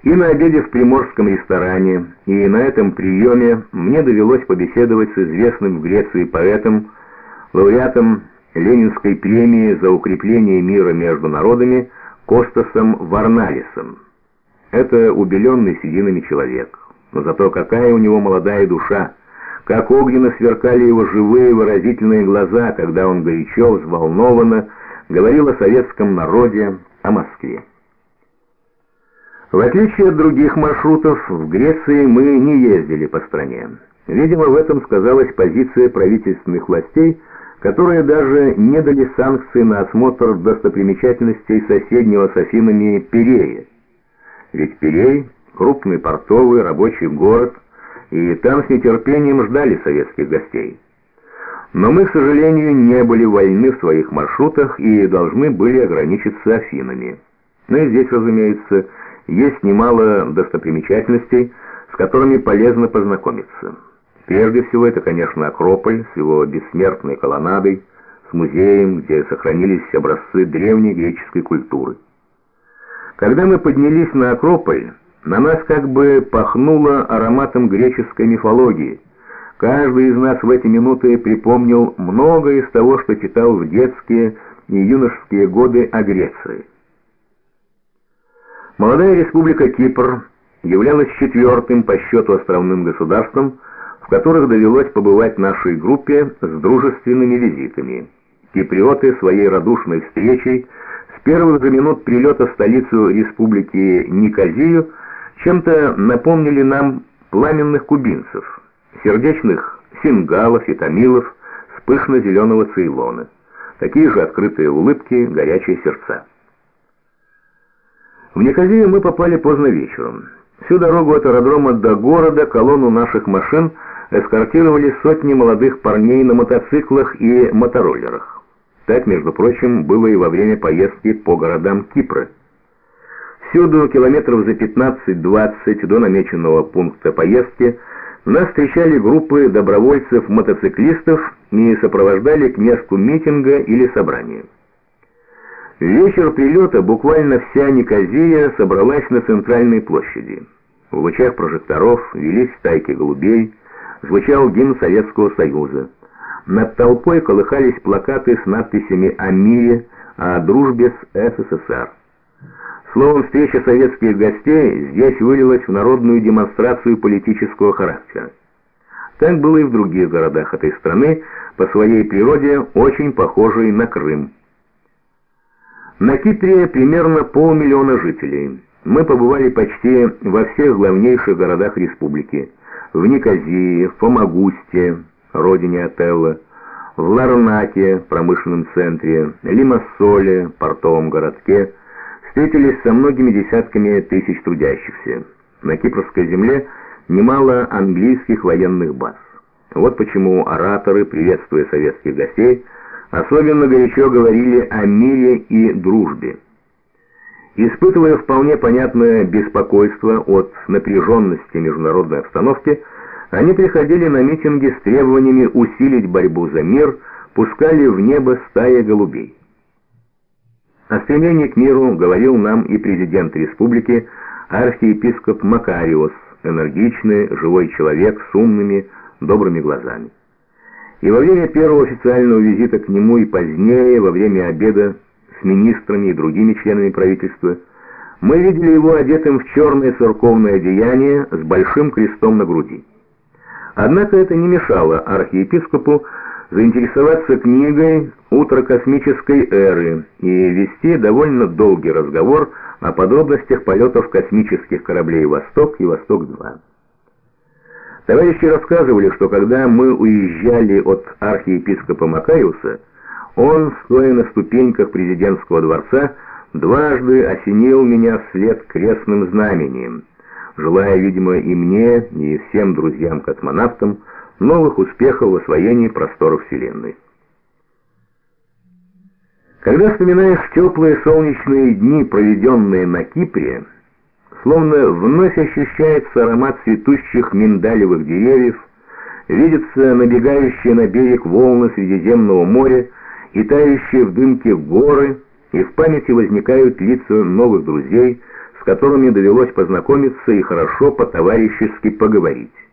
И на обеде в приморском ресторане, и на этом приеме мне довелось побеседовать с известным в Греции поэтом, лауреатом Ленинской премии за укрепление мира между народами Костасом Варналисом. Это убеленный сединами человек, но зато какая у него молодая душа, как огненно сверкали его живые выразительные глаза, когда он горячо, взволнованно говорил о советском народе, о Москве. В отличие от других маршрутов, в Греции мы не ездили по стране. Видимо, в этом сказалась позиция правительственных властей, которые даже не дали санкции на осмотр достопримечательностей соседнего с Афинами Пирея. Ведь Пирей – крупный портовый рабочий город, и там с нетерпением ждали советских гостей. Но мы, к сожалению, не были вольны в своих маршрутах и должны были ограничиться Афинами. Но и здесь, разумеется, есть немало достопримечательностей, с которыми полезно познакомиться. Прежде всего, это, конечно, Акрополь с его бессмертной колоннадой, с музеем, где сохранились образцы древней греческой культуры. Когда мы поднялись на Акрополь, на нас как бы пахнуло ароматом греческой мифологии. Каждый из нас в эти минуты припомнил многое из того, что читал в детские и юношеские годы о Греции. Молодая республика Кипр являлась четвертым по счету островным государством, в которых довелось побывать нашей группе с дружественными визитами. Киприоты своей радушной встречей с первых же минут прилета в столицу республики Никозию чем-то напомнили нам пламенных кубинцев, сердечных сингалов и тамилов с пышно-зеленого Цейлона. Такие же открытые улыбки, горячие сердца. В Никозию мы попали поздно вечером. Всю дорогу от аэродрома до города колонну наших машин эскортировали сотни молодых парней на мотоциклах и мотороллерах. Так, между прочим, было и во время поездки по городам Кипра. Всюду, километров за 15-20 до намеченного пункта поездки, нас встречали группы добровольцев-мотоциклистов и сопровождали к месту митинга или собрания. В вечер прилета буквально вся Никозия собралась на центральной площади. В лучах прожекторов велись стайки голубей, звучал гимн Советского Союза. Над толпой колыхались плакаты с надписями о мире, о дружбе с СССР. Словом, встреча советских гостей здесь вылилась в народную демонстрацию политического характера. Так было и в других городах этой страны, по своей природе очень похожей на Крым. На Кипре примерно 500 000 жителей. Мы побывали почти во всех главнейших городах республики. В Никозии, в Фомагусте, родине Отелло, в Ларнаке, промышленном центре, Лимассоле, портовом городке, встретились со многими десятками тысяч трудящихся. На кипрской земле немало английских военных баз. Вот почему ораторы, приветствуя советских гостей, особенно горячо говорили о мире и дружбе. Испытывая вполне понятное беспокойство от напряженности международной обстановки, они приходили на митинги с требованиями усилить борьбу за мир, пускали в небо стаи голубей. О стремлении к миру говорил нам и президент республики, архиепископ Макариос, энергичный, живой человек с умными, добрыми глазами. И во время первого официального визита к нему и позднее, во время обеда с министрами и другими членами правительства, мы видели его одетым в черное церковное одеяние с большим крестом на груди. Однако это не мешало архиепископу заинтересоваться книгой «Утро космической эры» и вести довольно долгий разговор о подробностях полетов космических кораблей «Восток» и «Восток-2». Товарищи рассказывали, что когда мы уезжали от архиепископа Макариуса, он, стоя на ступеньках президентского дворца, дважды осенил меня вслед крестным знамением, желая, видимо, и мне, и всем друзьям-космонавтам новых успехов в освоении просторов Вселенной. Когда вспоминаешь теплые солнечные дни, проведенные на Кипре, словно вновь ощущается аромат цветущих миндалевых деревьев, видятся набегающие на берег волны Средиземного моря и тающие в дымке горы, и в памяти возникают лица новых друзей, с которыми довелось познакомиться и хорошо по-товарищески поговорить.